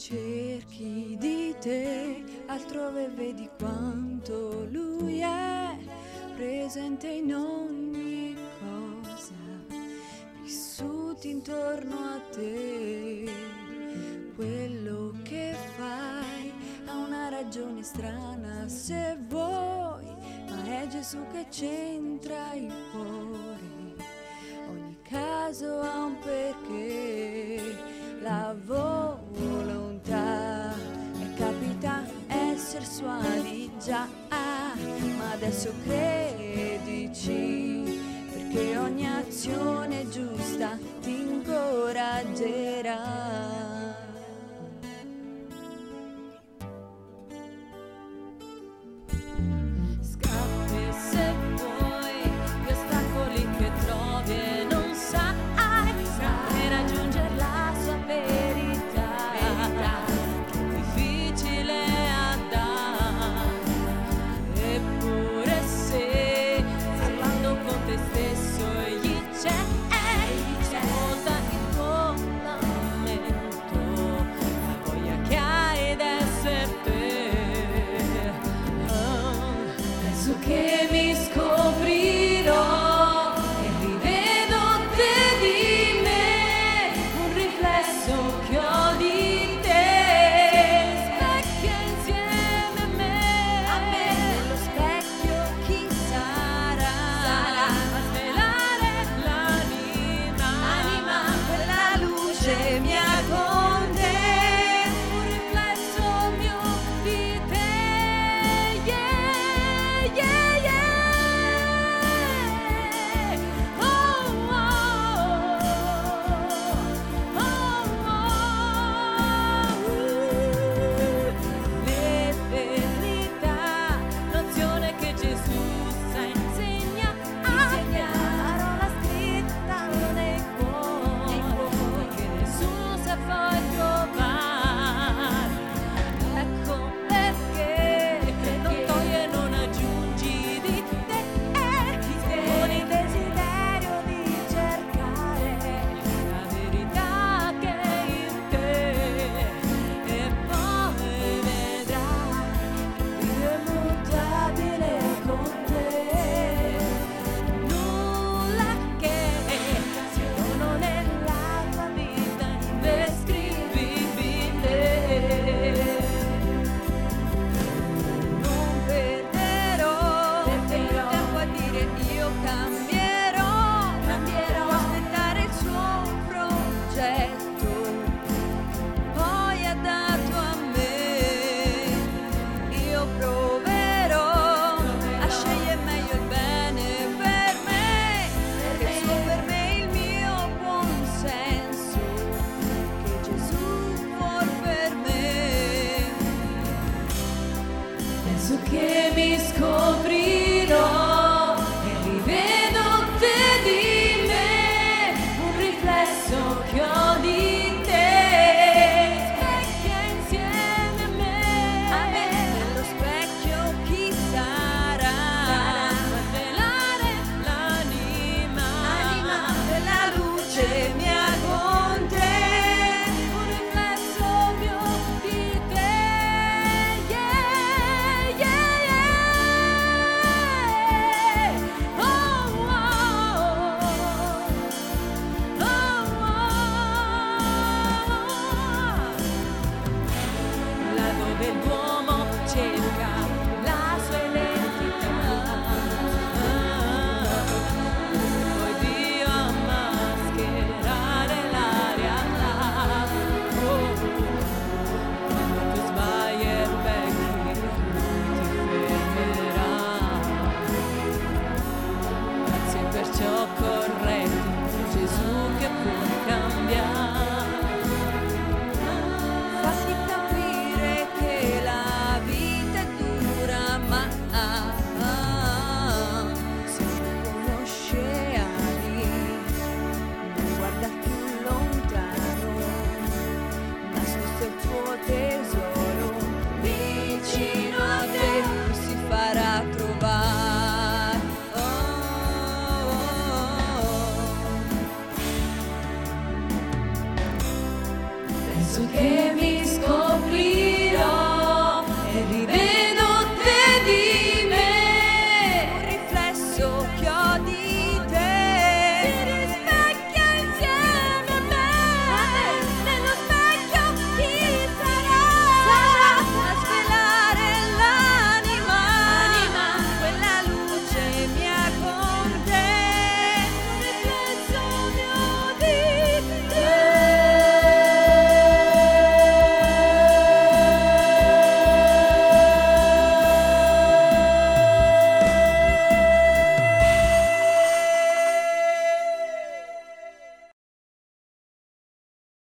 cerchi di te, altrove vedi quanto lui è presente in ogni cosa, vissuti intorno a te. Quello che fai ha una ragione strana se vuoi, ma è Gesù che c'entra il cuore. Ogni caso ha un perché, la volontà è capita essere sua di già, ma adesso credici, perché ogni azione giusta ti incoraggerà. Scappi se vuoi gli ostacoli che trovi e non sai come raggiungere la sua verità, che è difficile andare. Eppure se parlando con te stesso egli c'è, ascolta il tuo lamento, la voglia che hai d'essere per. Penso che mi